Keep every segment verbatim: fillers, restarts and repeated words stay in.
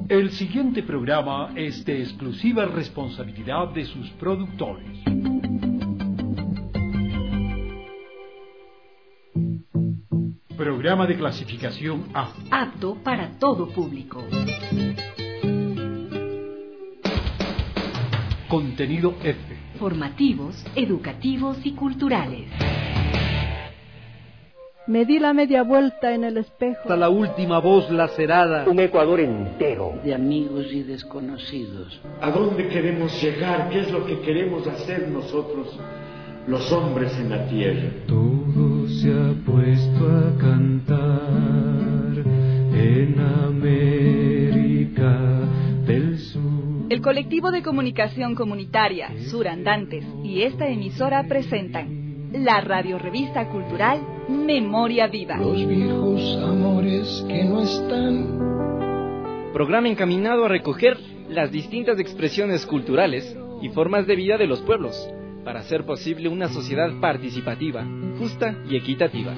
El siguiente programa es de exclusiva responsabilidad de sus productores. Programa de clasificación A. Apto para todo público. Contenido F. Formativos, educativos y culturales. Me di la media vuelta en el espejo. Hasta la última voz lacerada. Un Ecuador entero. De amigos y desconocidos. ¿A dónde queremos llegar? ¿Qué es lo que queremos hacer nosotros, los hombres en la tierra? Todo se ha puesto a cantar en América del Sur. El colectivo de comunicación comunitaria Surandantes y esta emisora presentan la radiorevista cultural Memoria Viva. Los viejos amores que no están. Programa encaminado a recoger las distintas expresiones culturales y formas de vida de los pueblos, para hacer posible una sociedad participativa, justa y equitativa.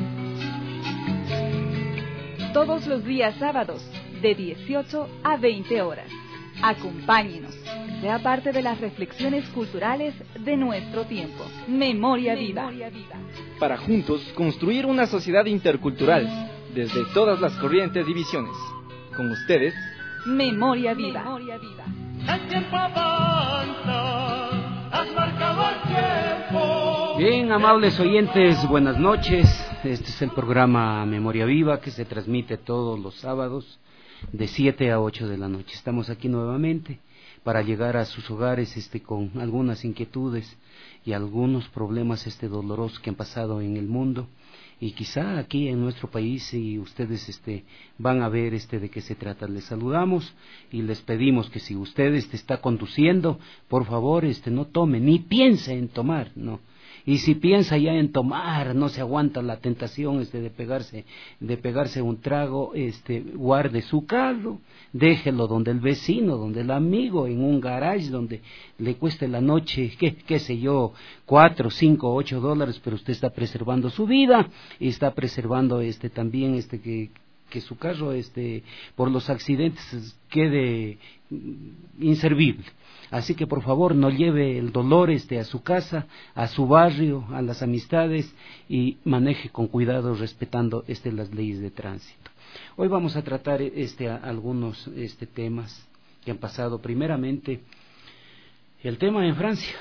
Todos los días sábados, de dieciocho a veinte horas. Acompáñenos, sea parte de las reflexiones culturales de nuestro tiempo. Memoria Viva. Para juntos construir una sociedad intercultural, desde todas las corrientes y visiones. Con ustedes, Memoria Viva. El tiempo avanza, has marcado el tiempo. Bien, amables oyentes, buenas noches. Este es el programa Memoria Viva que se transmite todos los sábados de siete a ocho de la noche. Estamos aquí nuevamente para llegar a sus hogares este, con algunas inquietudes y algunos problemas este, dolorosos que han pasado en el mundo. Y quizá aquí en nuestro país y ustedes este, van a ver este, de qué se trata. Les saludamos y les pedimos que si usted este, está conduciendo, por favor este, no tome, ni piense en tomar, no. Y si piensa ya en tomar, no se aguanta la tentación este, de pegarse, de pegarse un trago, este, guarde su carro, déjelo donde el vecino, donde el amigo, en un garage donde le cueste la noche, qué, qué sé yo, cuatro, cinco, ocho dólares, pero usted está preservando su vida y está preservando este también este que que su carro este por los accidentes quede inservible. Así que por favor no lleve el dolor este a su casa, a su barrio, a las amistades y maneje con cuidado respetando este las leyes de tránsito. Hoy vamos a tratar este a, algunos este temas que han pasado. Primeramente el tema en Francia.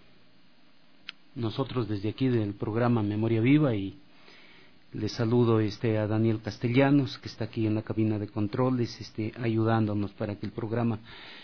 Nosotros desde aquí del programa Memoria Viva y les saludo este a Daniel Castellanos, que está aquí en la cabina de controles, este ayudándonos para que el programa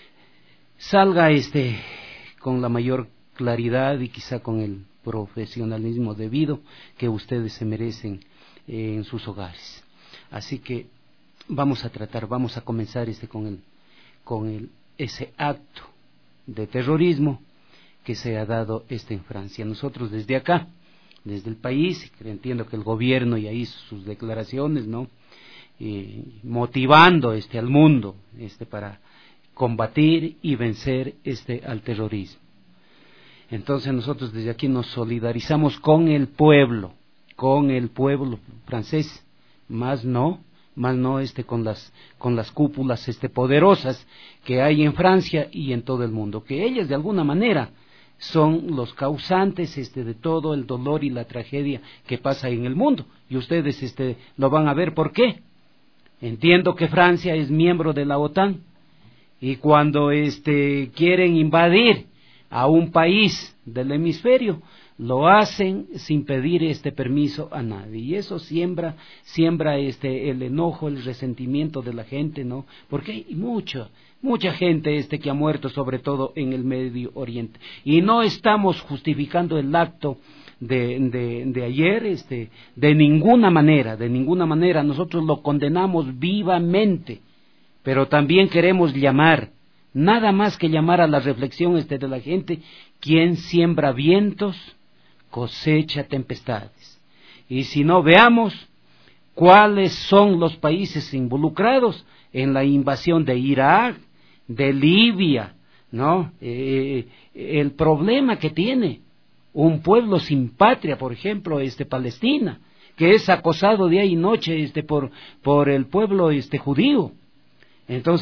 salga este con la mayor claridad y quizá con el profesionalismo debido que ustedes se merecen eh, en sus hogares. Así que vamos a tratar, vamos a comenzar este con el con el ese acto de terrorismo que se ha dado este en Francia. Nosotros desde acá, desde el país, entiendo que el gobierno ya hizo sus declaraciones, ¿no? Eh, motivando este al mundo este para combatir y vencer este al terrorismo. Entonces nosotros desde aquí nos solidarizamos con el pueblo, con el pueblo francés, más no, más no este con las con las cúpulas este poderosas que hay en Francia y en todo el mundo, que ellas de alguna manera son los causantes este de todo el dolor y la tragedia que pasa en el mundo, y ustedes este lo van a ver por qué. Entiendo que Francia es miembro de la OTAN y cuando este quieren invadir a un país del hemisferio lo hacen sin pedir este permiso a nadie, y eso siembra siembra este el enojo, el resentimiento de la gente, ¿no? Porque hay mucha mucha gente este que ha muerto, sobre todo en el Medio Oriente, y no estamos justificando el acto de de, de ayer este de ninguna manera, de ninguna manera nosotros lo condenamos vivamente, pero también queremos llamar, nada más que llamar a la reflexión este de la gente: quien siembra vientos cosecha tempestades. Y si no, veamos cuáles son los países involucrados en la invasión de Irak, de Libia, ¿no? Eh, el problema que tiene un pueblo sin patria, por ejemplo, este Palestina, que es acosado día y noche este por por el pueblo este judío. Entonces,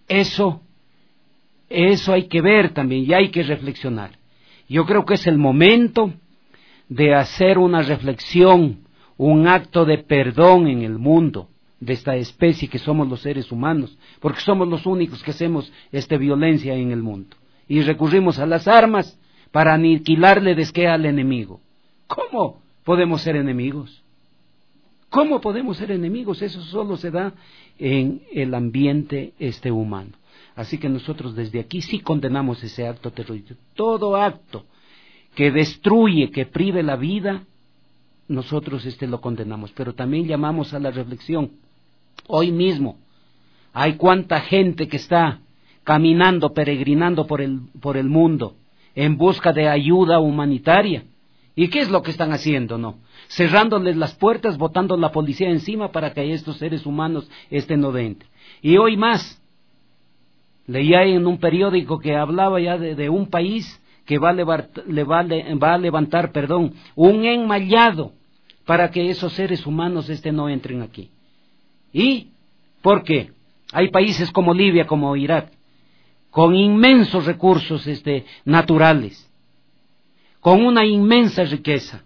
Eso, eso hay que ver también y hay que reflexionar. Yo creo que es el momento de hacer una reflexión, un acto de perdón en el mundo de esta especie que somos los seres humanos, porque somos los únicos que hacemos esta violencia en el mundo. Y recurrimos a las armas para aniquilarle desque al enemigo. ¿Cómo podemos ser enemigos? ¿Cómo podemos ser enemigos? Eso solo se da en el ambiente este humano. Así que nosotros desde aquí sí condenamos ese acto terrorista. Todo acto que destruye, que prive la vida, nosotros este lo condenamos. Pero también llamamos a la reflexión. Hoy mismo hay cuánta gente que está caminando, peregrinando por el, por el mundo en busca de ayuda humanitaria. ¿Y qué es lo que están haciendo? No, cerrándoles las puertas, botando la policía encima para que estos seres humanos estén no dentro. Y hoy más, leía en un periódico que hablaba ya de, de un país que va a, levar, le va, le, va a levantar, perdón, un enmallado para que esos seres humanos este no entren aquí. ¿Y por qué? Hay países como Libia, como Irak, con inmensos recursos este, naturales, con una inmensa riqueza.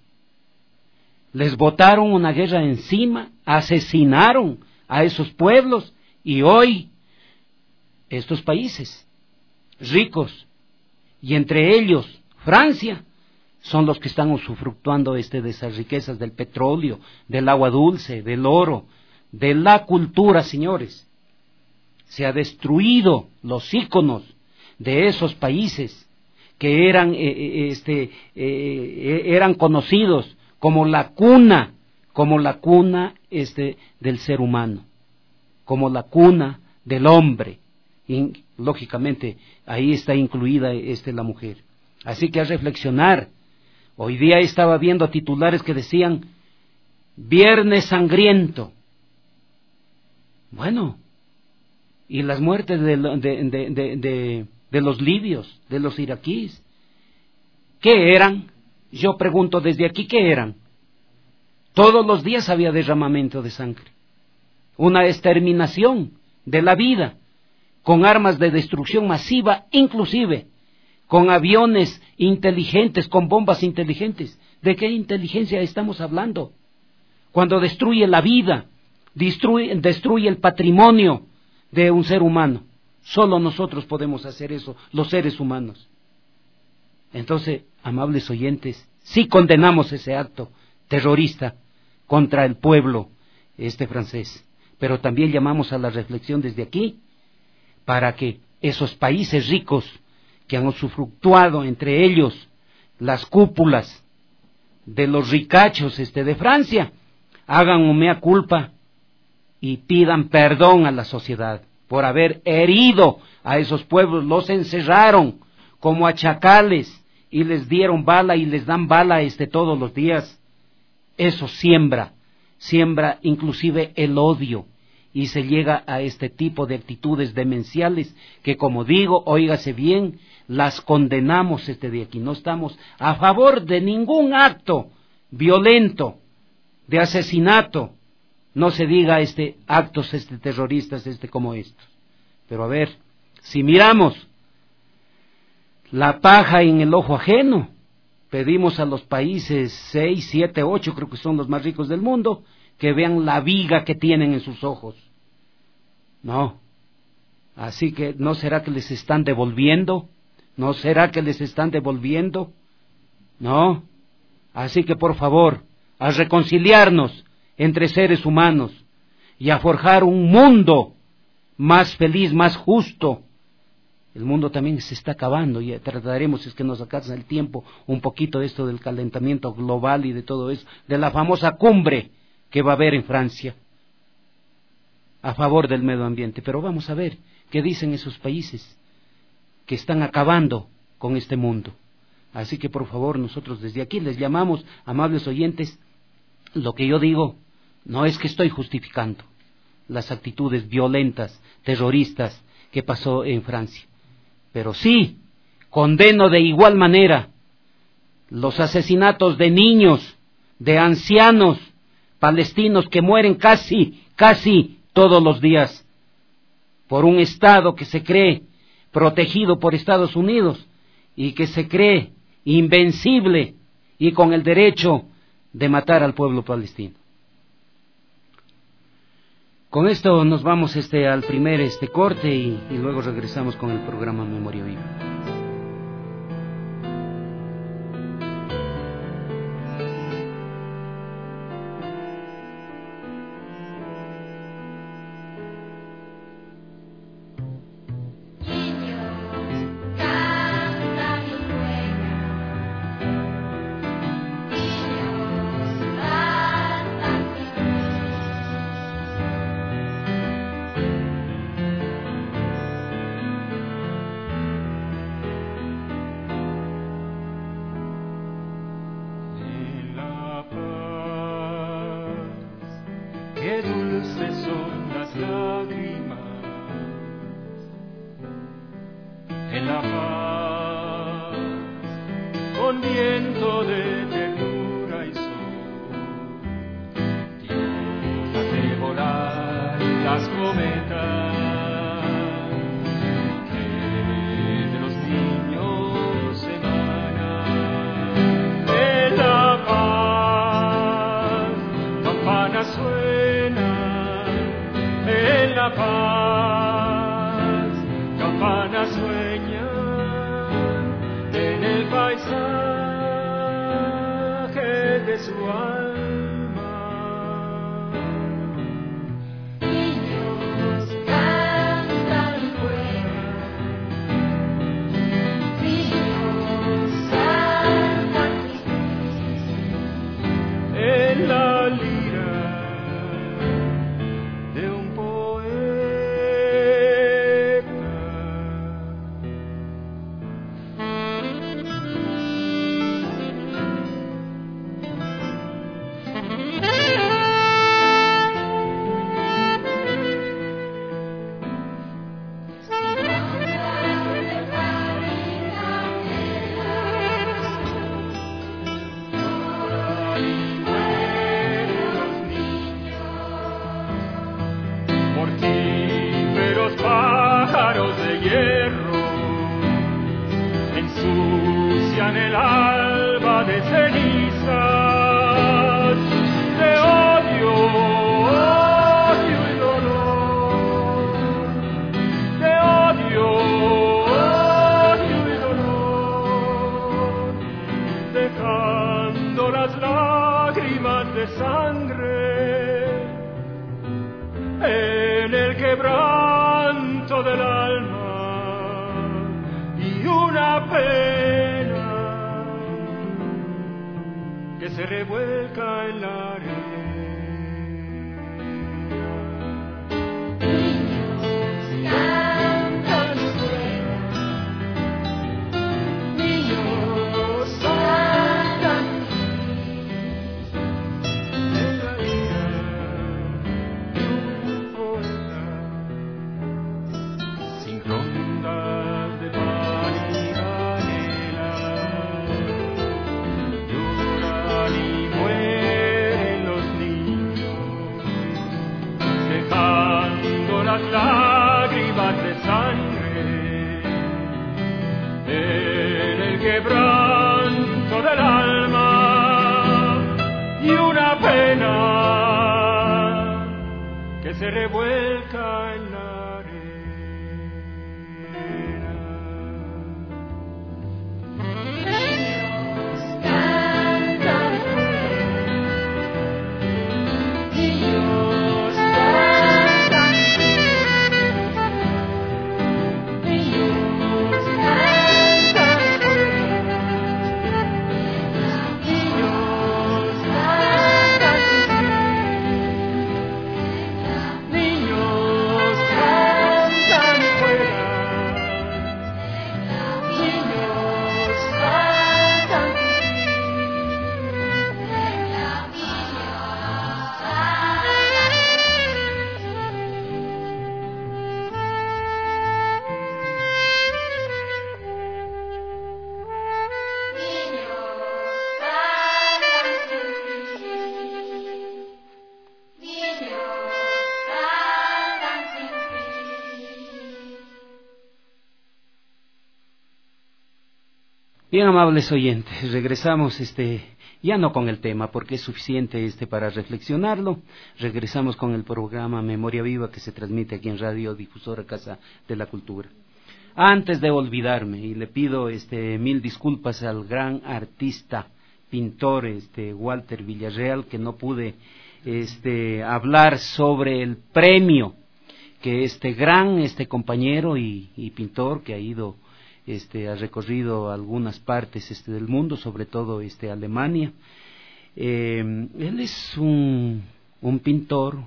Les botaron una guerra encima, asesinaron a esos pueblos y hoy estos países ricos, y entre ellos Francia, son los que están usufructuando este, de esas riquezas del petróleo, del agua dulce, del oro, de la cultura, señores. Se ha destruido los íconos de esos países que eran, eh, este, eh, eran conocidos como la cuna, como la cuna este, del ser humano, como la cuna del hombre. Y, lógicamente, ahí está incluida este, la mujer. Así que a reflexionar. Hoy día estaba viendo titulares que decían Viernes Sangriento. Bueno, y las muertes de, de, de, de, de, de los libios, de los iraquíes, ¿qué eran? Yo pregunto desde aquí, ¿qué eran? Todos los días había derramamiento de sangre, una exterminación de la vida, con armas de destrucción masiva, inclusive con aviones inteligentes, con bombas inteligentes. ¿De qué inteligencia estamos hablando? Cuando destruye la vida, destruye, destruye el patrimonio de un ser humano. Solo nosotros podemos hacer eso, los seres humanos. Entonces, amables oyentes, sí condenamos ese acto terrorista contra el pueblo este francés, pero también llamamos a la reflexión desde aquí para que esos países ricos que han usufructuado, entre ellos las cúpulas de los ricachos este de Francia, hagan un mea culpa y pidan perdón a la sociedad por haber herido a esos pueblos. Los encerraron como a chacales y les dieron bala y les dan bala este todos los días. Eso siembra, siembra inclusive el odio, y se llega a este tipo de actitudes demenciales que, como digo, óigase bien, las condenamos este de aquí. No estamos a favor de ningún acto violento, de asesinato, no se diga este actos este terroristas este como estos. Pero a ver, si miramos la paja en el ojo ajeno, pedimos a los países seis, siete, ocho, creo que son los más ricos del mundo, que vean la viga que tienen en sus ojos. No, así que ¿no será que les están devolviendo? ¿No será que les están devolviendo? No, así que por favor, a reconciliarnos entre seres humanos y a forjar un mundo más feliz, más justo. El mundo también se está acabando y trataremos, es que nos alcanza el tiempo, un poquito de esto del calentamiento global y de todo eso, de la famosa cumbre que va a haber en Francia a favor del medio ambiente. Pero vamos a ver qué dicen esos países que están acabando con este mundo. Así que por favor, nosotros desde aquí les llamamos, amables oyentes, lo que yo digo no es que estoy justificando las actitudes violentas, terroristas que pasó en Francia, pero sí condeno de igual manera los asesinatos de niños, de ancianos palestinos que mueren casi, casi todos los días por un Estado que se cree protegido por Estados Unidos y que se cree invencible y con el derecho de matar al pueblo palestino. Con esto nos vamos este al primer este corte y, y luego regresamos con el programa Memoria Viva. Niños Bien, amables oyentes, regresamos este ya no con el tema, porque es suficiente este para reflexionarlo. Regresamos con el programa Memoria Viva que se transmite aquí en Radio Difusora Casa de la Cultura. Antes de olvidarme, y le pido este mil disculpas al gran artista, pintor este Walter Villarreal, que no pude este hablar sobre el premio que este gran este compañero y, y pintor que ha ido Este, ha recorrido algunas partes este, del mundo, sobre todo este, Alemania. Eh, él es un, un pintor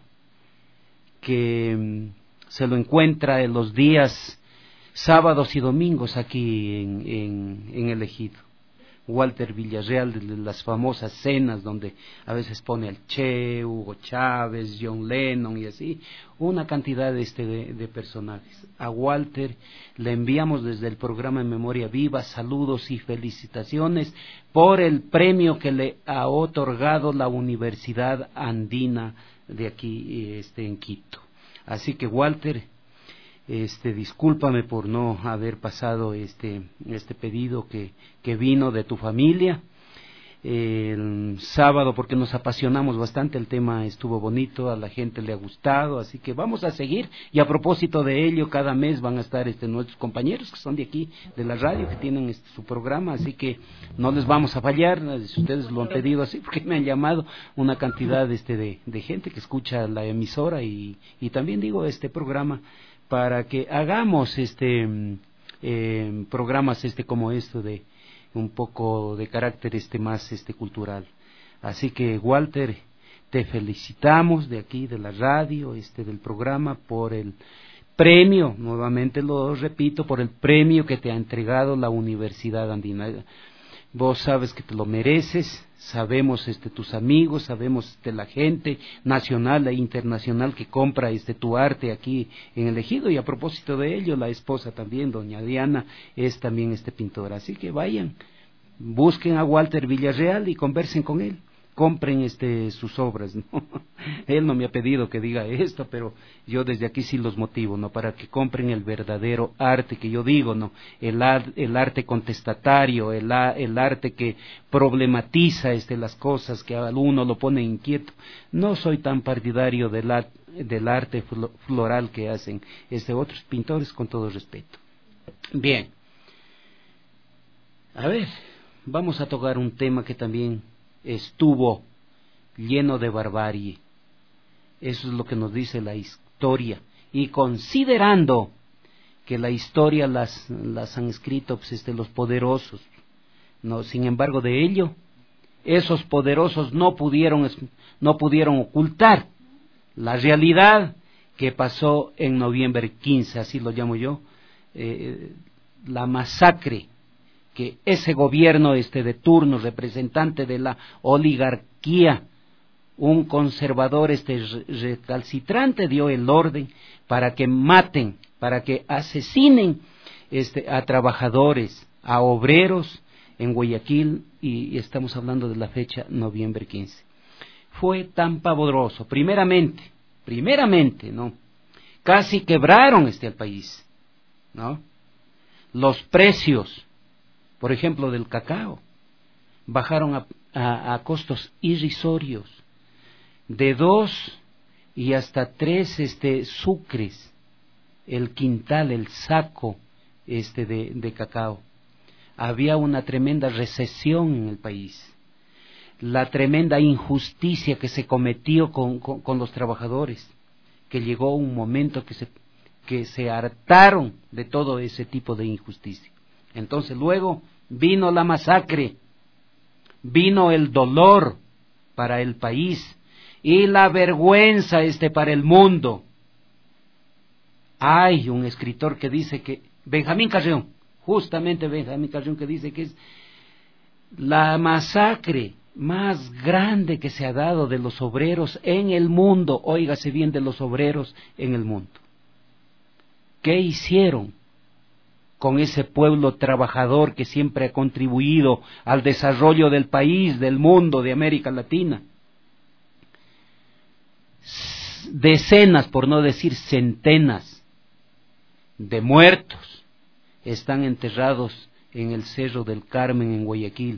que um, se lo encuentra en los días sábados y domingos aquí en, en, en el Ejido. Walter Villarreal, de las famosas cenas donde a veces pone al Che, Hugo Chávez, John Lennon y así, una cantidad este de, de personajes. A Walter le enviamos desde el programa en Memoria Viva saludos y felicitaciones por el premio que le ha otorgado la Universidad Andina de aquí este, en Quito. Así que Walter, Este, discúlpame por no haber pasado este, este pedido que, que vino de tu familia el sábado, porque nos apasionamos bastante, el tema estuvo bonito, a la gente le ha gustado, así que vamos a seguir, y a propósito de ello, cada mes van a estar este, nuestros compañeros que son de aquí, de la radio, que tienen este, su programa, así que no les vamos a fallar, si ustedes lo han pedido así, porque me han llamado una cantidad este, de, de gente que escucha la emisora, y, y también digo este programa, para que hagamos este eh, programas este como esto de un poco de carácter este más este cultural. Así que Walter, te felicitamos de aquí de la radio, este del programa, por el premio, nuevamente lo repito, por el premio que te ha entregado la Universidad Andina. Vos sabes que te lo mereces, sabemos este tus amigos, sabemos de la gente nacional e internacional que compra este tu arte aquí en el Ejido, y a propósito de ello, la esposa también, doña Diana, es también este pintor. Así que vayan, busquen a Walter Villarreal y conversen con él, compren este sus obras, ¿no? Él no me ha pedido que diga esto, pero yo desde aquí sí los motivo, ¿no? Para que compren el verdadero arte que yo digo, ¿no? El, ar, el arte contestatario, el, el arte que problematiza este, las cosas, que a uno lo pone inquieto. No soy tan partidario del, art, del arte floral que hacen este, otros pintores, con todo respeto. Bien. A ver, vamos a tocar un tema que también estuvo lleno de barbarie. Eso es lo que nos dice la historia, y considerando que la historia las, las han escrito pues, este, los poderosos, no, sin embargo de ello esos poderosos no pudieron no pudieron ocultar la realidad que pasó en noviembre quince, así lo llamo yo, eh, la masacre que ese gobierno este de turno, representante de la oligarquía, un conservador este recalcitrante, dio el orden para que maten, para que asesinen este a trabajadores, a obreros en Guayaquil, y, y estamos hablando de la fecha noviembre quince. Fue tan pavoroso, primeramente, primeramente, ¿no? Casi quebraron este al país, ¿no? Los precios, por ejemplo, del cacao, bajaron a, a, a costos irrisorios, de dos y hasta tres este, sucres, el quintal, el saco este de, de cacao. Había una tremenda recesión en el país, la tremenda injusticia que se cometió con, con, con los trabajadores, que llegó un momento que se, que se hartaron de todo ese tipo de injusticia. Entonces luego vino la masacre, vino el dolor para el país y la vergüenza este para el mundo. Hay un escritor que dice que, Benjamín Carrión, justamente Benjamín Carrión, que dice que es la masacre más grande que se ha dado de los obreros en el mundo, óigase bien, de los obreros en el mundo. ¿Qué hicieron con ese pueblo trabajador que siempre ha contribuido al desarrollo del país, del mundo, de América Latina? Decenas, por no decir centenas, de muertos están enterrados en el Cerro del Carmen en Guayaquil.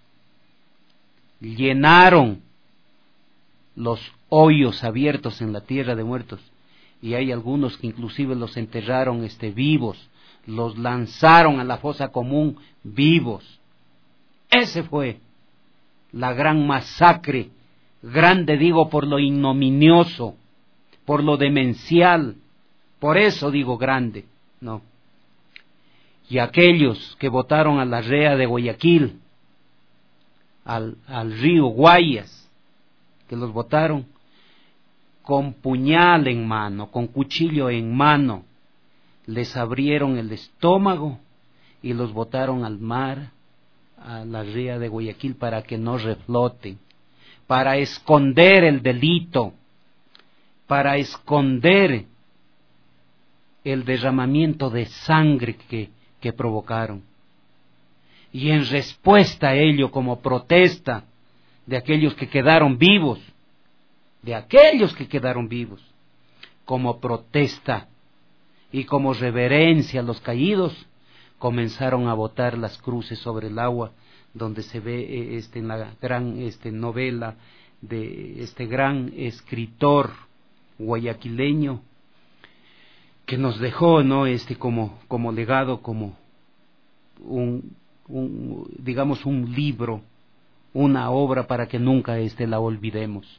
Llenaron los hoyos abiertos en la tierra de muertos, y hay algunos que inclusive los enterraron este, vivos, los lanzaron a la fosa común vivos. Ese fue la gran masacre, grande digo por lo ignominioso, por lo demencial, por eso digo grande, no. Y aquellos que votaron a la rea de Guayaquil, al, al río Guayas, que los votaron con puñal en mano, con cuchillo en mano, les abrieron el estómago y los botaron al mar, a la ría de Guayaquil, para que no refloten, para esconder el delito, para esconder el derramamiento de sangre que, que provocaron. Y en respuesta a ello, como protesta de aquellos que quedaron vivos, de aquellos que quedaron vivos, como protesta y como reverencia a los caídos, comenzaron a botar las cruces sobre el agua, donde se ve este, en la gran este, novela de este gran escritor guayaquileño que nos dejó, ¿no? este como como legado, como un, un digamos un libro, una obra para que nunca este la olvidemos.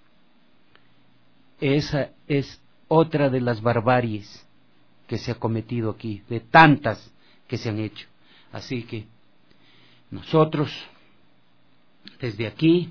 Esa es otra de las barbaries que se ha cometido aquí, de tantas que se han hecho. Así que nosotros desde aquí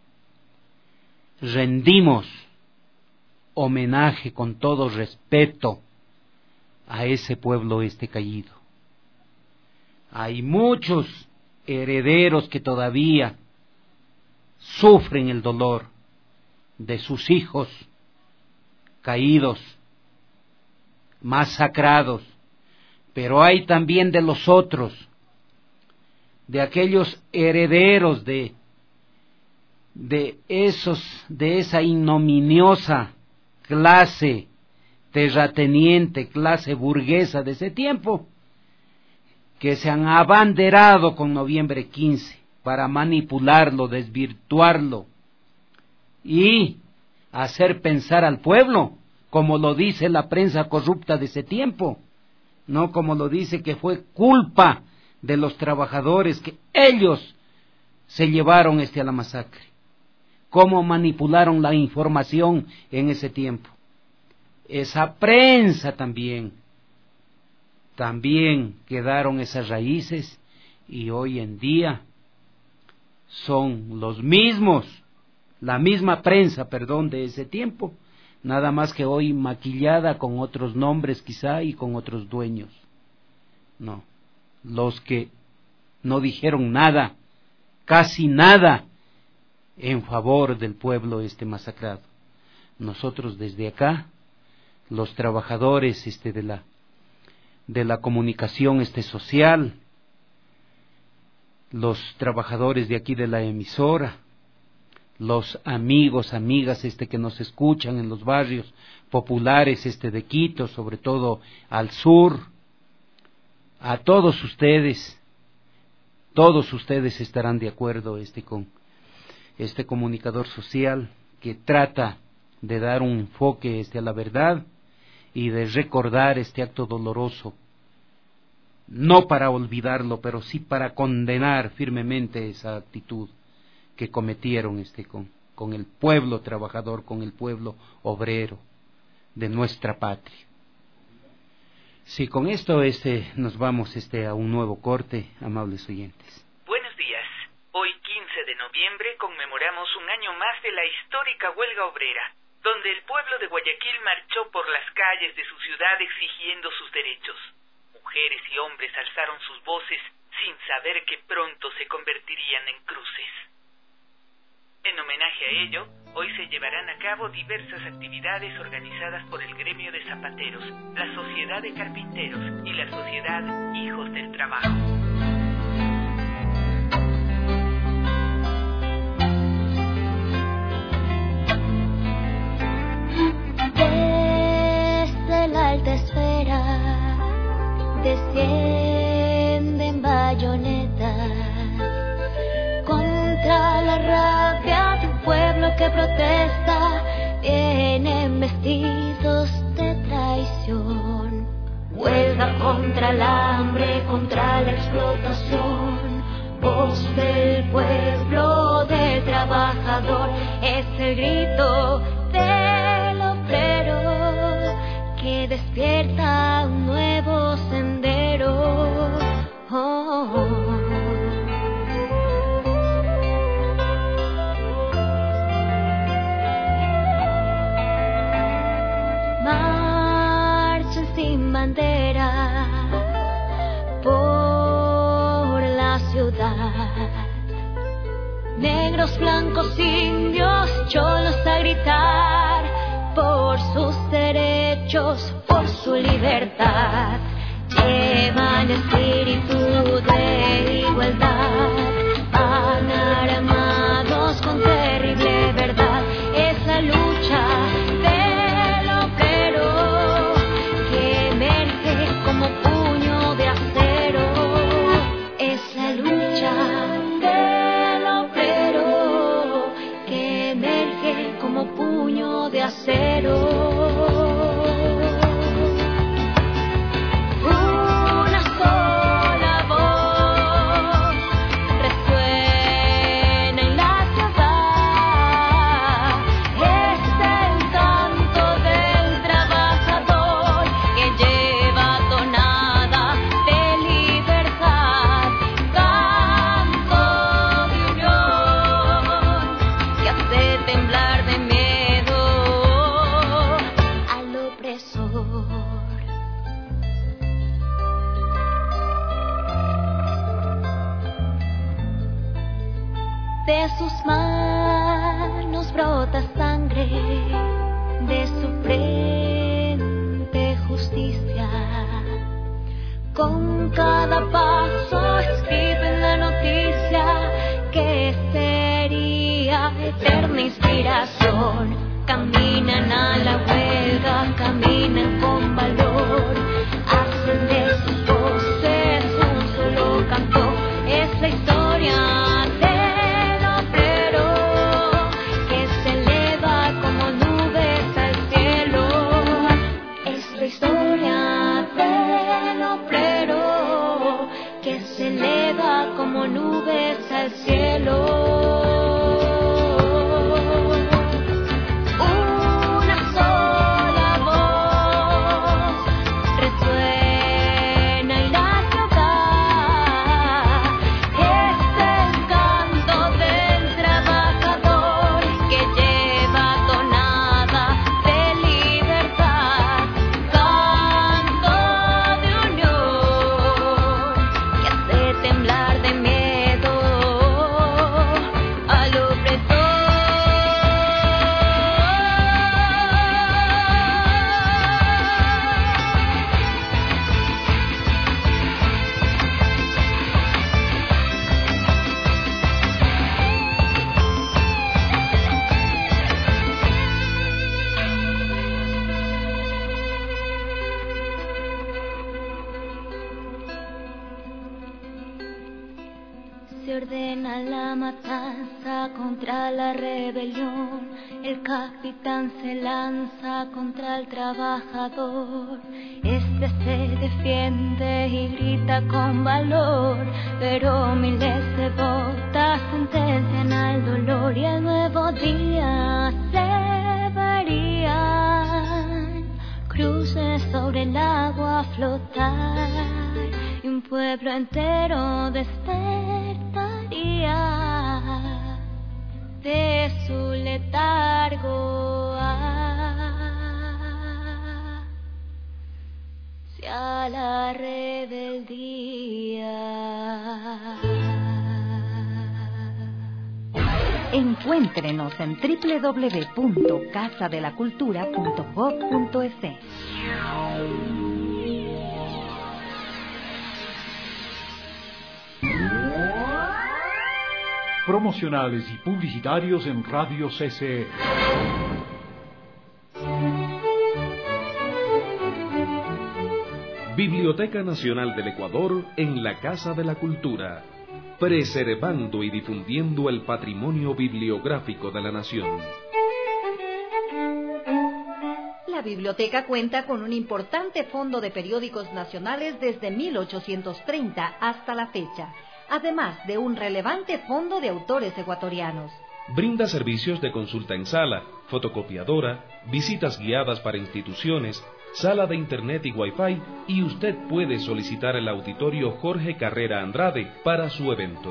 rendimos homenaje con todo respeto a ese pueblo este caído. Hay muchos herederos que todavía sufren el dolor de sus hijos caídos, masacrados, pero hay también de los otros, de aquellos herederos de de esos de esa ignominiosa clase terrateniente, clase burguesa de ese tiempo, que se han abanderado con noviembre quince para manipularlo, desvirtuarlo y hacer pensar al pueblo, como lo dice la prensa corrupta de ese tiempo, no como lo dice que fue culpa de los trabajadores, que ellos se llevaron este a la masacre. Cómo manipularon la información en ese tiempo. Esa prensa también, también quedaron esas raíces, y hoy en día son los mismos, la misma prensa, perdón, de ese tiempo, nada más que hoy maquillada con otros nombres quizá y con otros dueños. No, los que no dijeron nada, casi nada, en favor del pueblo este masacrado. Nosotros desde acá, los trabajadores este de la de la comunicación este social, los trabajadores de aquí de la emisora, los amigos, amigas este que nos escuchan en los barrios populares este de Quito, sobre todo al sur, a todos ustedes, todos ustedes estarán de acuerdo este con este comunicador social que trata de dar un enfoque este a la verdad y de recordar este acto doloroso, no para olvidarlo, pero sí para condenar firmemente esa actitud que cometieron este con, con el pueblo trabajador, con el pueblo obrero de nuestra patria. Sí, con esto este nos vamos este a un nuevo corte, amables oyentes. Buenos días. Hoy quince de noviembre conmemoramos un año más de la histórica huelga obrera, donde el pueblo de Guayaquil marchó por las calles de su ciudad exigiendo sus derechos. Mujeres y hombres alzaron sus voces sin saber que pronto se convertirían en cruces. En homenaje a ello, hoy se llevarán a cabo diversas actividades organizadas por el Gremio de Zapateros, la Sociedad de Carpinteros y la Sociedad Hijos del Trabajo. Desde la alta esfera descienden valles bayonetas contra la rabia de un pueblo que protesta. Vienen vestidos de traición. Huelga contra el hambre, contra la explotación. Voz del pueblo, del trabajador, es el grito del obrero que despierta un nuevo sendero. Oh, oh. Marchan sin bandera por la ciudad. Negros, blancos, indios, cholos a gritar por sus derechos, por su libertad. Llevan espíritu de igualdad, van armados con terrible verdad. Es la lucha del obrero que emerge como puño de acero. Es la lucha del obrero que emerge como puño de acero. De sus manos brota sangre, de su frente justicia. Con cada paso escriben la noticia que sería eterna inspiración. Caminan a la huelga, caminan con valor, hacen de sus voces un solo canto. Es la historia como nubes al cielo. Una sola voz resuena en la ciudad. Es el canto del trabajador que lleva tonada de libertad. Canto de unión que hace temblar de miedo al opresor. Se ordena la matanza contra la rebelión. El capitán se lanza contra el trabajador. Este se defiende y grita con valor, pero miles de botas sentencian al dolor y el nuevo día se varían. Cruces sobre el agua a flotar y un pueblo entero despertaría de su letargo hacia la rebeldía. Encuéntrenos en doble u doble u doble u punto casa de la cultura punto gov punto es. Promocionales y publicitarios en Radio C C E. Biblioteca Nacional del Ecuador en la Casa de la Cultura, preservando y difundiendo el patrimonio bibliográfico de la nación. La biblioteca cuenta con un importante fondo de periódicos nacionales desde mil ochocientos treinta hasta la fecha, además de un relevante fondo de autores ecuatorianos. Brinda servicios de consulta en sala, fotocopiadora, visitas guiadas para instituciones, sala de internet y wifi, y usted puede solicitar el auditorio Jorge Carrera Andrade para su evento.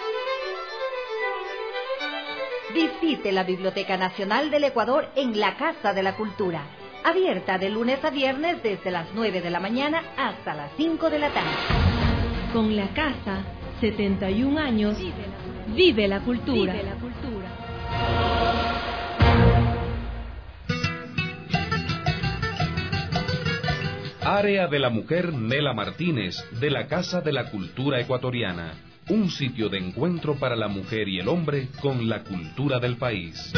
Visite la Biblioteca Nacional del Ecuador en la Casa de la Cultura, abierta de lunes a viernes desde las nueve de la mañana hasta las cinco de la tarde. Con la casa, setenta y un años, vive la cultura. Vive la cultura. Área de la Mujer Nela Martínez, de la Casa de la Cultura Ecuatoriana. Un sitio de encuentro para la mujer y el hombre con la cultura del país.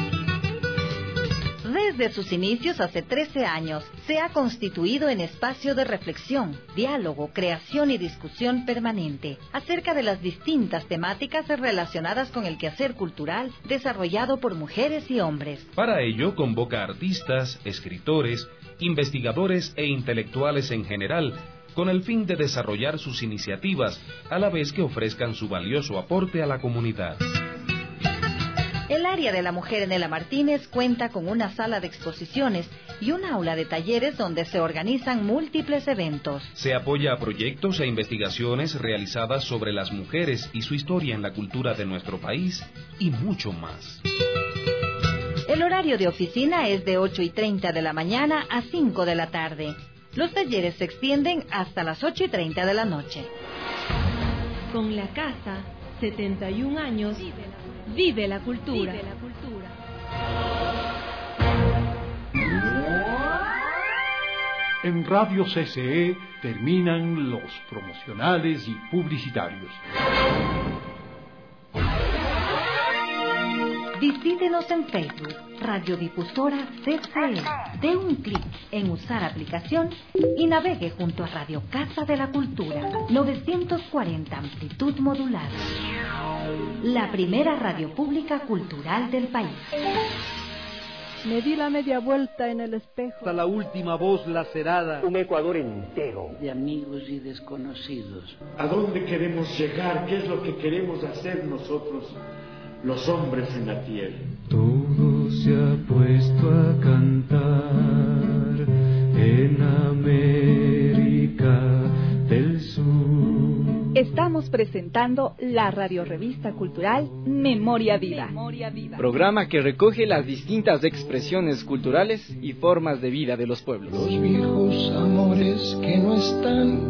Desde sus inicios hace trece años, se ha constituido en espacio de reflexión, diálogo, creación y discusión permanente acerca de las distintas temáticas relacionadas con el quehacer cultural desarrollado por mujeres y hombres. Para ello convoca artistas, escritores, investigadores e intelectuales en general, con el fin de desarrollar sus iniciativas, a la vez que ofrezcan su valioso aporte a la comunidad. El área de la mujer Nela Martínez cuenta con una sala de exposiciones y un aula de talleres donde se organizan múltiples eventos. Se apoya a proyectos e investigaciones realizadas sobre las mujeres y su historia en la cultura de nuestro país, y mucho más. El horario de oficina es de ocho y treinta de la mañana a cinco de la tarde. Los talleres se extienden hasta las ocho y treinta de la noche. Con la casa, setenta y un años, vive la cultura. Vive la cultura. En Radio C C E terminan los promocionales y publicitarios. Visítenos en Facebook, Radiodifusora C C E. Dé un clic en usar aplicación y navegue junto a Radio Casa de la Cultura, novecientos cuarenta amplitud modulada. La primera radio pública cultural del país. Me di la media vuelta en el espejo. Hasta la última voz lacerada. Un Ecuador entero de amigos y desconocidos. ¿A dónde queremos llegar? ¿Qué es lo que queremos hacer nosotros, los hombres en la tierra? Todo se ha puesto a cantar en América del Sur. Estamos presentando la radiorevista cultural Memoria Viva. Memoria Viva. Programa que recoge las distintas expresiones culturales y formas de vida de los pueblos. Los viejos amores que no están,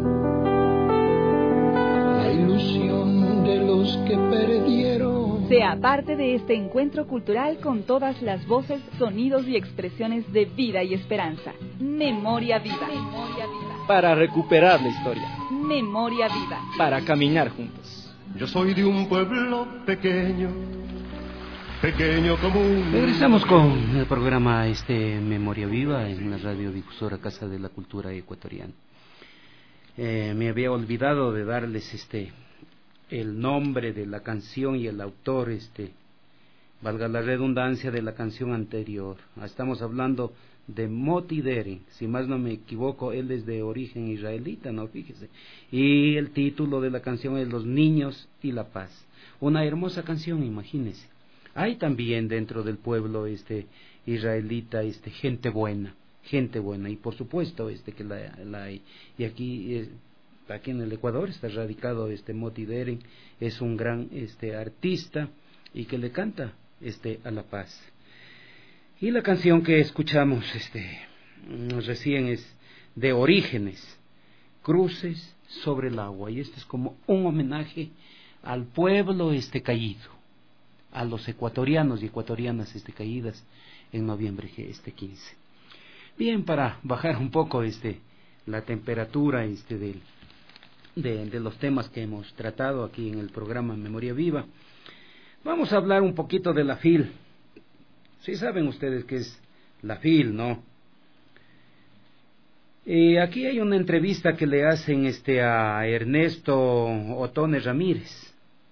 la ilusión de los que perdieron. Sea parte de este encuentro cultural con todas las voces, sonidos y expresiones de vida y esperanza. Memoria Viva. Memoria Viva. Para recuperar la historia. Memoria Viva. Para caminar juntos. Yo soy de un pueblo pequeño, pequeño como un... Regresamos con el programa este Memoria Viva en la radiodifusora Casa de la Cultura Ecuatoriana. Eh, me había olvidado de darles este el nombre de la canción y el autor, este valga la redundancia, de la canción anterior. Estamos hablando de Moti Deren, si más no me equivoco, él es de origen israelita, no, fíjese. Y el título de la canción es Los Niños y la Paz. Una hermosa canción, imagínese. Hay también dentro del pueblo este israelita este gente buena, gente buena, y por supuesto este que la, la hay. Y aquí eh, aquí en el Ecuador está radicado este Moti Deren, es un gran este artista y que le canta este a la paz. Y la canción que escuchamos este recién es de Orígenes, Cruces sobre el agua, y este es como un homenaje al pueblo este caído, a los ecuatorianos y ecuatorianas este caídas en noviembre este quince. Bien, para bajar un poco este la temperatura este del de, de los temas que hemos tratado aquí en el programa Memoria Viva, vamos a hablar un poquito de la F I L. Sí saben ustedes qué es la F I L, ¿no? Eh, aquí hay una entrevista que le hacen este a Ernesto Otone Ramírez,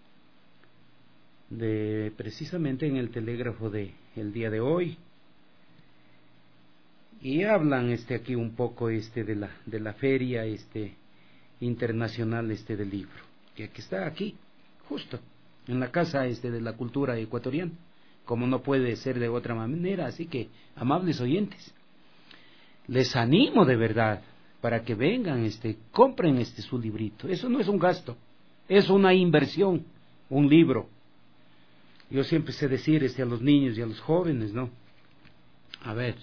de precisamente en el Telégrafo de el día de hoy, y hablan este aquí un poco este de la de la feria este internacional este del libro, que, que está aquí justo en la Casa este de la Cultura Ecuatoriana, como no puede ser de otra manera. Así que, amables oyentes, les animo de verdad para que vengan, este, compren este su librito. Eso no es un gasto, es una inversión, un libro. Yo siempre sé decir este a los niños y a los jóvenes, ¿no? A ver,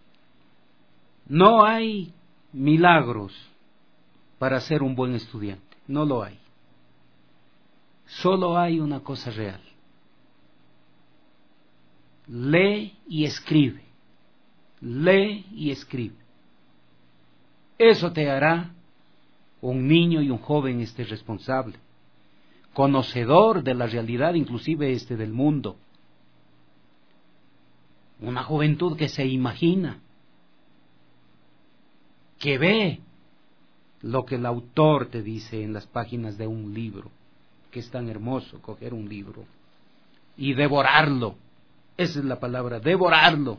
no hay milagros para ser un buen estudiante, no lo hay. Solo hay una cosa real: lee y escribe, lee y escribe. Eso te hará un niño y un joven este responsable, conocedor de la realidad, inclusive este del mundo. Una juventud que se imagina, que ve lo que el autor te dice en las páginas de un libro, que es tan hermoso coger un libro y devorarlo. Esa es la palabra, devorarlo.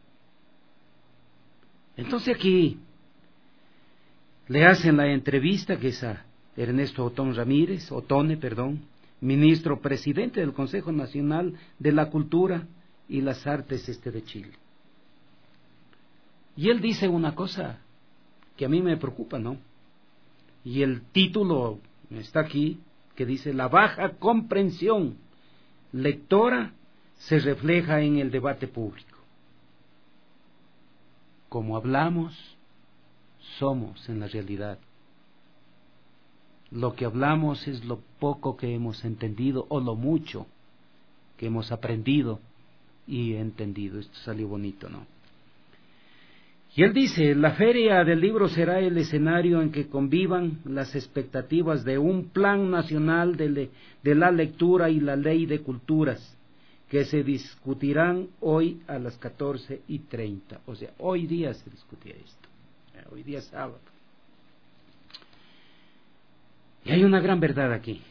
Entonces aquí le hacen la entrevista, que es a Ernesto Otón Ramírez, Otone, perdón, ministro presidente del Consejo Nacional de la Cultura y las Artes este de Chile. Y él dice una cosa que a mí me preocupa, ¿no? Y el título está aquí, que dice: la baja comprensión lectora se refleja en el debate público. Como hablamos, somos en la realidad. Lo que hablamos es lo poco que hemos entendido o lo mucho que hemos aprendido y entendido. Esto salió bonito, ¿no? Y él dice: la Feria del Libro será el escenario en que convivan las expectativas de un plan nacional de, le, de la lectura y la ley de culturas, que se discutirán hoy a las catorce y treinta. O sea, hoy día se discutía esto, hoy día es sábado. Y hay una gran verdad aquí.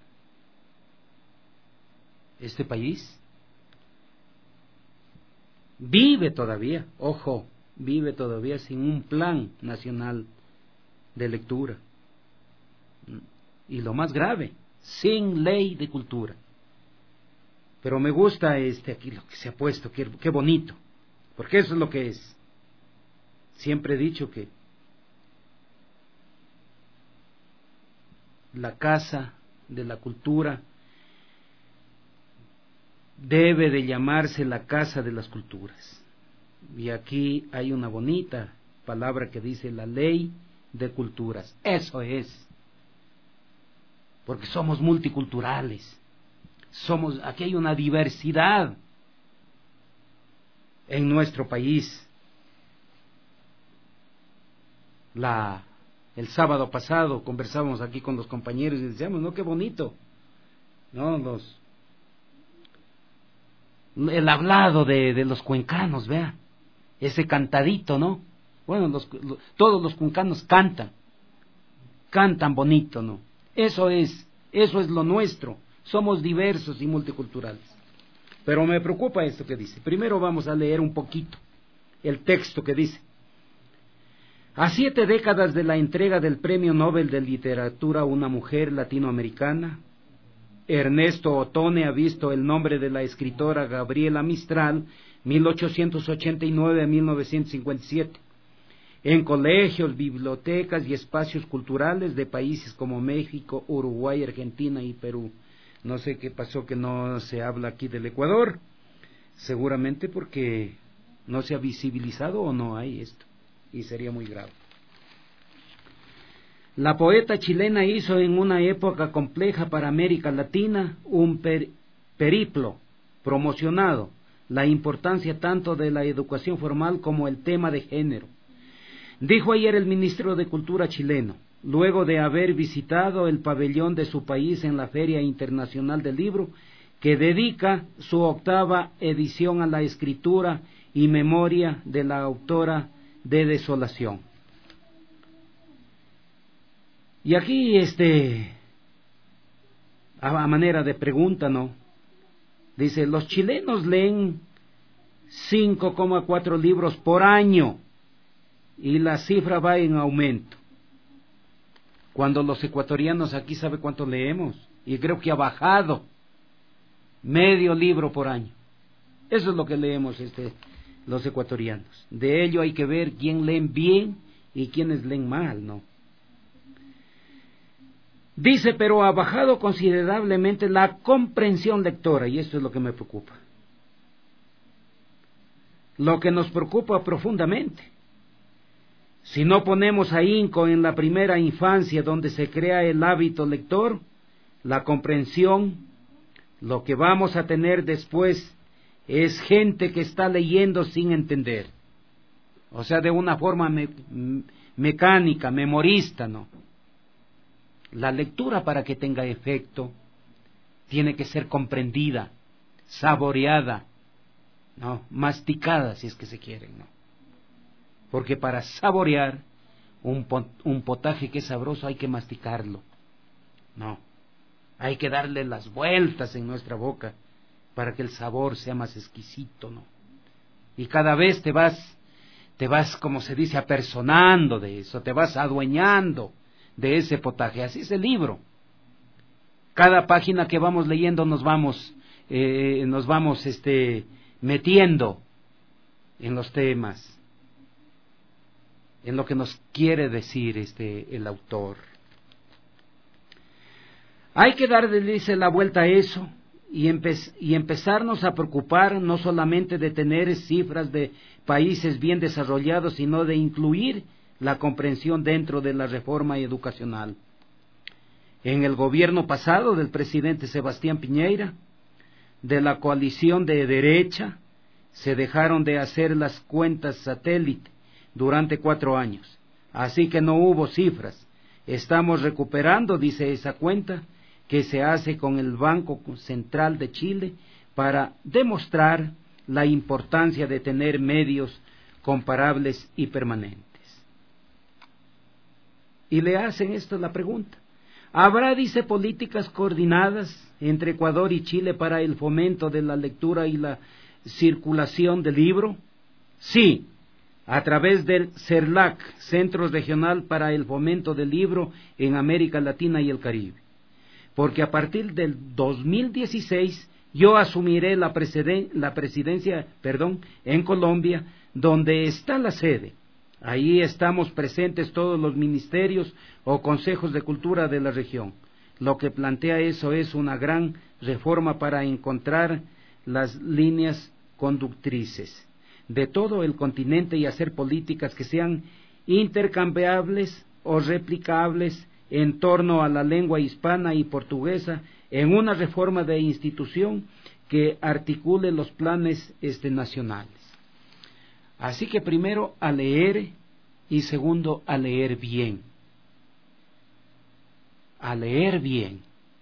Este país vive todavía, ojo, vive todavía sin un plan nacional de lectura. Y lo más grave, sin ley de cultura. Pero me gusta este aquí lo que se ha puesto, qué, qué bonito, porque eso es lo que es. Siempre he dicho que la Casa de la Cultura debe de llamarse la Casa de las Culturas. Y aquí hay una bonita palabra que dice la ley de culturas. Eso es, porque somos multiculturales. Somos, aquí hay una diversidad en nuestro país. La, el sábado pasado conversábamos aquí con los compañeros y decíamos, no, qué bonito, no, los, el hablado de, de los cuencanos, vea, ese cantadito, ¿no? Bueno, los, los, todos los cuencanos cantan, cantan bonito, ¿no? Eso es, eso es lo nuestro. Somos diversos y multiculturales. Pero me preocupa esto que dice. Primero vamos a leer un poquito el texto que dice: a siete décadas de la entrega del Premio Nobel de Literatura a una mujer latinoamericana, Ernesto Otone ha visto el nombre de la escritora Gabriela Mistral, mil ochocientos ochenta y nueve a mil novecientos cincuenta y siete, en colegios, bibliotecas y espacios culturales de países como México, Uruguay, Argentina y Perú. No sé qué pasó que no se habla aquí del Ecuador, seguramente porque no se ha visibilizado o no hay esto, y sería muy grave. La poeta chilena hizo en una época compleja para América Latina un per periplo promocionado la importancia tanto de la educación formal como el tema de género. Dijo ayer el ministro de Cultura chileno, luego de haber visitado el pabellón de su país en la Feria Internacional del Libro, que dedica su octava edición a la escritura y memoria de la autora de Desolación. Y aquí, este, a manera de pregunta, ¿no? Dice, los chilenos leen cinco coma cuatro libros por año y la cifra va en aumento. Cuando los ecuatorianos aquí, ¿sabe cuánto leemos? Y creo que ha bajado medio libro por año. Eso es lo que leemos este, los ecuatorianos. De ello hay que ver quién leen bien y quiénes leen mal, ¿no? Dice, pero ha bajado considerablemente la comprensión lectora, y esto es lo que me preocupa. Lo que nos preocupa profundamente. Si no ponemos ahínco en la primera infancia donde se crea el hábito lector, la comprensión, lo que vamos a tener después es gente que está leyendo sin entender. O sea, de una forma me, mecánica, memorista, ¿no? La lectura, para que tenga efecto, tiene que ser comprendida, saboreada, ¿no? Masticada, si es que se quiere, ¿no? Porque para saborear un, un potaje que es sabroso hay que masticarlo, ¿no? Hay que darle las vueltas en nuestra boca para que el sabor sea más exquisito, ¿no? Y cada vez te vas, te vas, como se dice, apersonando de eso, te vas adueñando de ese potaje. Así es el libro. Cada página que vamos leyendo nos vamos, eh, nos vamos, este, metiendo en los temas, en lo que nos quiere decir este el autor. Hay que darle, dice, la vuelta a eso y, empe- y empezarnos a preocupar no solamente de tener cifras de países bien desarrollados, sino de incluir la comprensión dentro de la reforma educacional. En el gobierno pasado del presidente Sebastián Piñera, de la coalición de derecha, se dejaron de hacer las cuentas satélite durante cuatro años, así que no hubo cifras. Estamos recuperando, dice, esa cuenta que se hace con el Banco Central de Chile para demostrar la importancia de tener medios comparables y permanentes. Y le hacen esto la pregunta: ¿habrá, dice, políticas coordinadas entre Ecuador y Chile para el fomento de la lectura y la circulación del libro? Sí, a través del CERLAC, Centro Regional para el Fomento del Libro en América Latina y el Caribe. Porque a partir del dos mil dieciséis yo asumiré la, presiden- la presidencia, perdón, en Colombia, donde está la sede. Ahí estamos presentes todos los ministerios o consejos de cultura de la región. Lo que plantea eso es una gran reforma para encontrar las líneas conductrices de todo el continente y hacer políticas que sean intercambiables o replicables en torno a la lengua hispana y portuguesa, en una reforma de institución que articule los planes este, nacionales. Así que primero a leer y segundo a leer bien. A leer bien.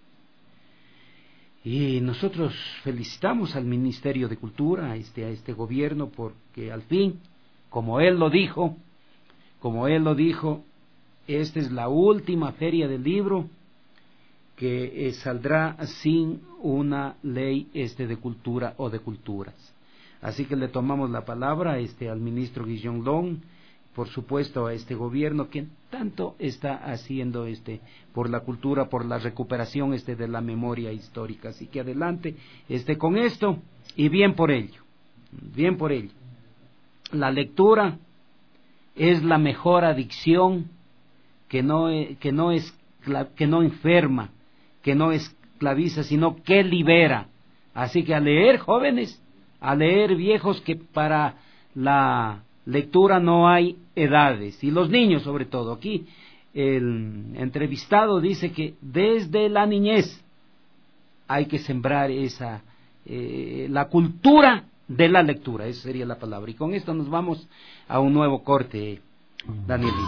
Y nosotros felicitamos al Ministerio de Cultura, a este, a este gobierno, porque al fin, como él lo dijo, como él lo dijo, esta es la última feria del libro que eh, saldrá sin una ley este de cultura o de culturas. Así que le tomamos la palabra este al ministro Guillón Long, por supuesto a este gobierno que tanto está haciendo este por la cultura, por la recuperación este de la memoria histórica. Así que adelante este con esto y bien por ello, bien por ello. La lectura es la mejor adicción que no que no es que no enferma, que no esclaviza, sino que libera. Así que a leer, jóvenes, a leer, viejos, que para la lectura no hay edades, y los niños sobre todo. Aquí el entrevistado dice que desde la niñez hay que sembrar esa eh, la cultura de la lectura, esa sería la palabra. Y con esto nos vamos a un nuevo corte, Danielito.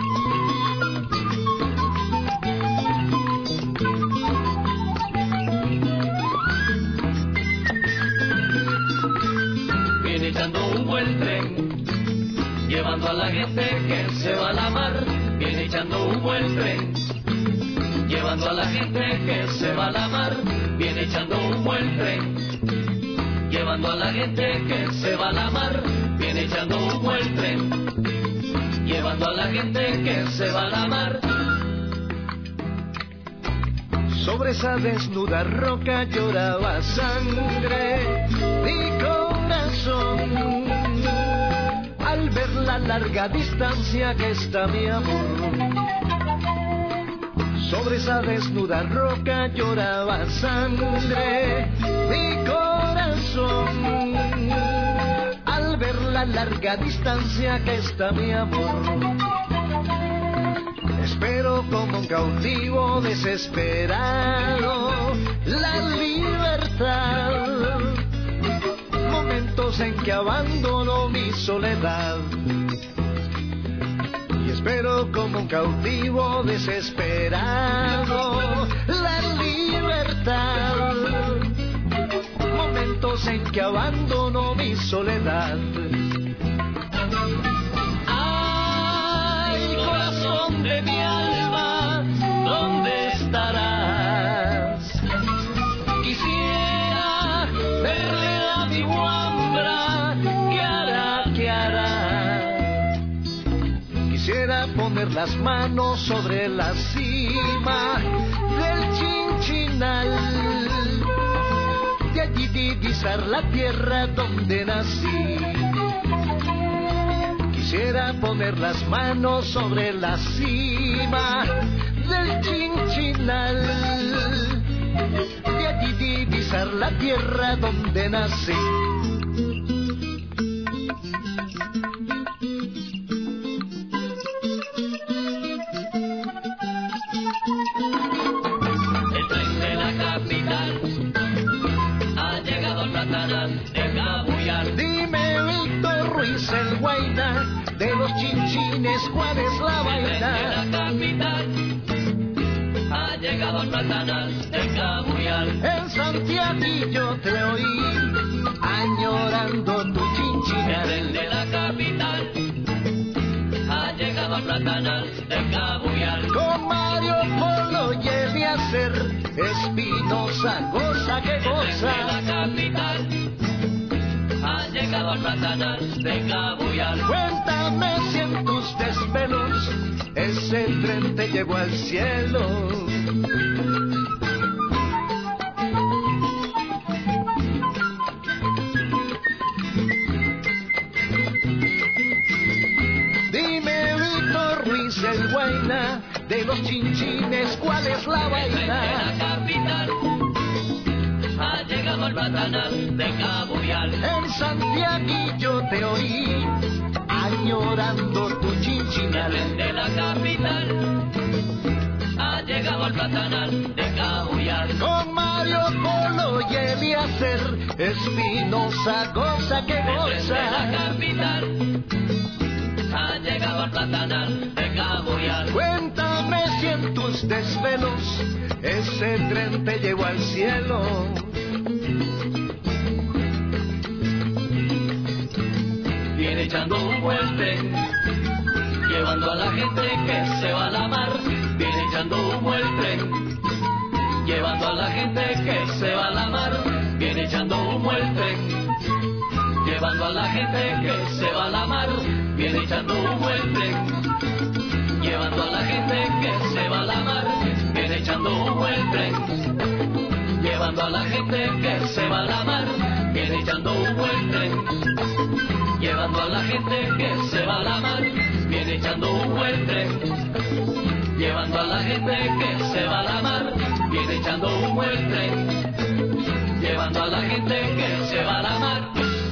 Viene echando un buen tren, llevando a la gente que se va a la mar. Viene echando un buen tren, llevando a la gente que se va a la mar, viene echando un buen tren. Llevando a la gente que se va a la mar, viene echando un buen tren. Llevando a la gente que se va a la mar. Sobre esa desnuda roca lloraba sangre mi corazón, al ver la larga distancia que está mi amor. Sobre esa desnuda roca lloraba sangre mi corazón, al ver la larga distancia que está mi amor. Espero como un cautivo desesperado la libertad, momentos en que abandono mi soledad. Y espero como un cautivo desesperado la libertad, momentos en que abandono mi soledad. De mi alma, ¿dónde estarás? Quisiera verle a mi guambra, ¿qué hará, qué hará? Quisiera poner las manos sobre la cima del Chinchinal, de allí divisar la tierra donde nací. Quisiera poner las manos sobre la cima del Chinchinal, de allí divisar la tierra donde nací. El tren de la capital ha llegado al Platanal de Cabullar. Dime, Víctor Ruiz, el Guaina, de los chinchines, ¿cuál es la vaina? De la capital ha llegado al Platanal de Cabullar. En Santiago te oí añorando tu chinchina. El de la capital ha llegado al Platanal de Cabullar. Con Mario Polo y Eliezer Espinosa, goza que goza. El de la capital ha llegado al Platanal de Cabullar. Cuéntame si en tus desvelos ese tren te llevó al cielo. Dime, Víctor Ruiz, el Guaina, de los chinchines, ¿cuál es la vaina? De la capital ha llegado al Platanal de Cabullar. En Santiago te oí añorando tu chinchina. De la capital ha llegado al Platanal de Cabullar. Con Mario Polo y Eliezer Espinosa, goza que goza. De la capital ha llegado al Platanal de Cabullar. Cuéntame si en tus desvelos ese tren te llevó al cielo. Viene echando un buen tren, llevando a la gente que se va a la mar. Viene echando un buen tren, llevando a la gente que se va a la mar. Viene echando un buen tren, llevando a la gente que se va a la mar. Viene echando un buen tren, llevando a la gente que se va a la mar. Viene echando un buen tren, llevando a la gente que se va a la mar. Viene echando un buen tren, llevando a la gente que se va a la mar. Viene echando un buen tren, llevando a la gente que se va a la mar. Viene echando un buen tren, llevando a la gente que se va a la mar.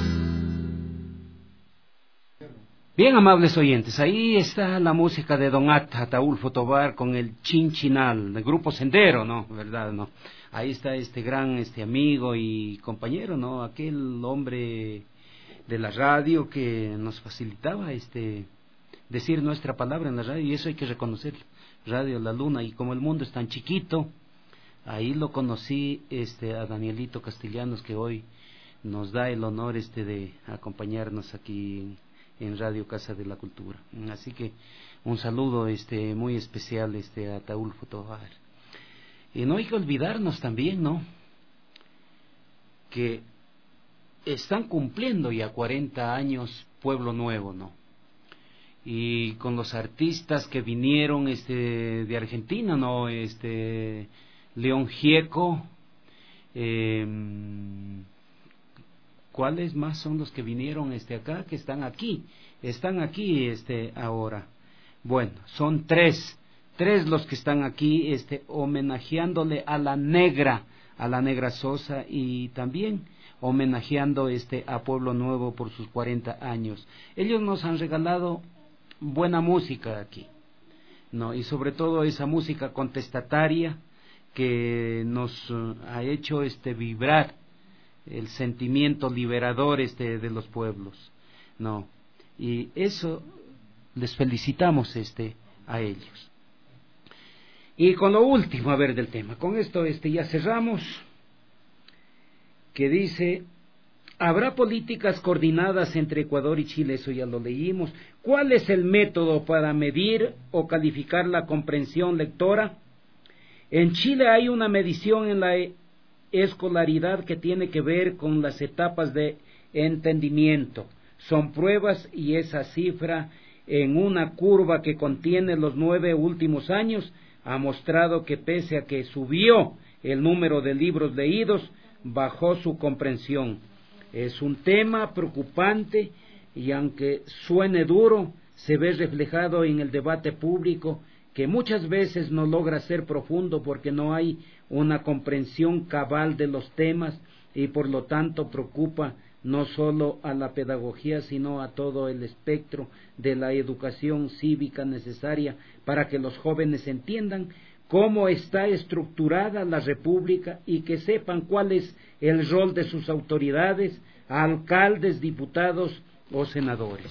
Bien, amables oyentes, ahí está la música de don At, Ataulfo Tobar con el Chinchinal, del grupo Sendero, ¿no? ¿Verdad, no? Ahí está este gran este amigo y compañero, ¿no? Aquel hombre de la radio que nos facilitaba este decir nuestra palabra en la radio, y eso hay que reconocer. Radio La Luna, y como el mundo es tan chiquito, ahí lo conocí este a Danielito Castellanos, que hoy nos da el honor este de acompañarnos aquí en Radio Casa de la Cultura. Así que un saludo este muy especial este a Ataulfo Tobar. Y no hay que olvidarnos también, ¿no?, que están cumpliendo ya cuarenta años Pueblo Nuevo, ¿no? Y con los artistas que vinieron este de Argentina, ¿no? Este León Gieco, eh, ¿cuáles más son los que vinieron este acá, que están aquí? Están aquí este ahora. Bueno, son tres, tres los que están aquí este homenajeándole a la negra, a la Negra Sosa, y también homenajeando este a Pueblo Nuevo por sus cuarenta años. Ellos nos han regalado buena música aquí, ¿no? Y sobre todo esa música contestataria que nos uh, ha hecho este vibrar el sentimiento liberador este de los pueblos, ¿no? Y eso les felicitamos este a ellos. Y con lo último, a ver, del tema, con esto este ya cerramos, que dice: ¿habrá políticas coordinadas entre Ecuador y Chile? Eso ya lo leímos. ¿Cuál es el método para medir o calificar la comprensión lectora? En Chile hay una medición en la escolaridad que tiene que ver con las etapas de entendimiento. Son pruebas y esa cifra en una curva que contiene los nueve últimos años ha mostrado que pese a que subió el número de libros leídos, bajó su comprensión. Es un tema preocupante y aunque suene duro, se ve reflejado en el debate público, que muchas veces no logra ser profundo porque no hay una comprensión cabal de los temas y por lo tanto preocupa no solo a la pedagogía, sino a todo el espectro de la educación cívica necesaria para que los jóvenes entiendan cómo está estructurada la República y que sepan cuál es el rol de sus autoridades, alcaldes, diputados o senadores.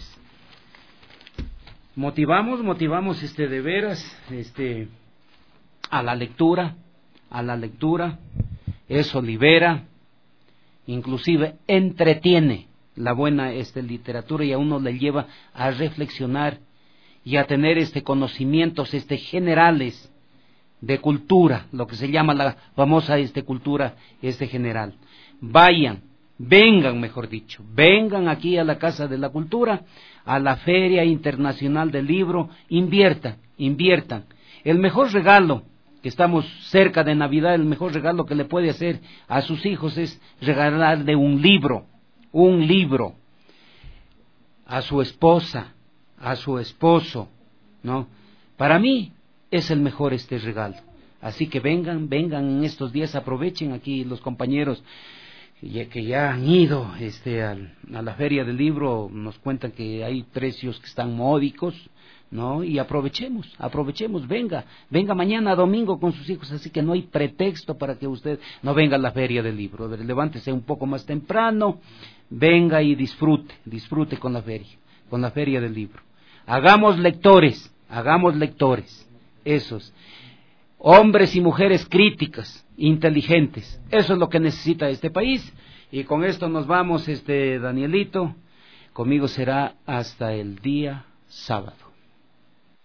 Motivamos, motivamos este de veras, este, a la lectura, a la lectura, eso libera, inclusive entretiene la buena este literatura y a uno le lleva a reflexionar y a tener este conocimientos este generales de cultura, lo que se llama la famosa este cultura este general. Vayan, vengan, mejor dicho, vengan aquí a la Casa de la Cultura, a la Feria Internacional del Libro, inviertan, inviertan. El mejor regalo, que estamos cerca de Navidad, el mejor regalo que le puede hacer a sus hijos es regalarle un libro, un libro, a su esposa, a su esposo, ¿no? Para mí es el mejor este regalo. Así que vengan, vengan en estos días, aprovechen aquí los compañeros que ya han ido este, a, a la Feria del Libro, nos cuentan que hay precios que están módicos, ¿no? Y aprovechemos, aprovechemos, venga, venga mañana domingo con sus hijos, así que no hay pretexto para que usted no venga a la Feria del Libro. Levántese un poco más temprano, venga y disfrute, disfrute con la feria, con la Feria del Libro. Hagamos lectores, hagamos lectores, esos, hombres y mujeres críticas, inteligentes, eso es lo que necesita este país. Y con esto nos vamos, este Danielito, conmigo será hasta el día sábado.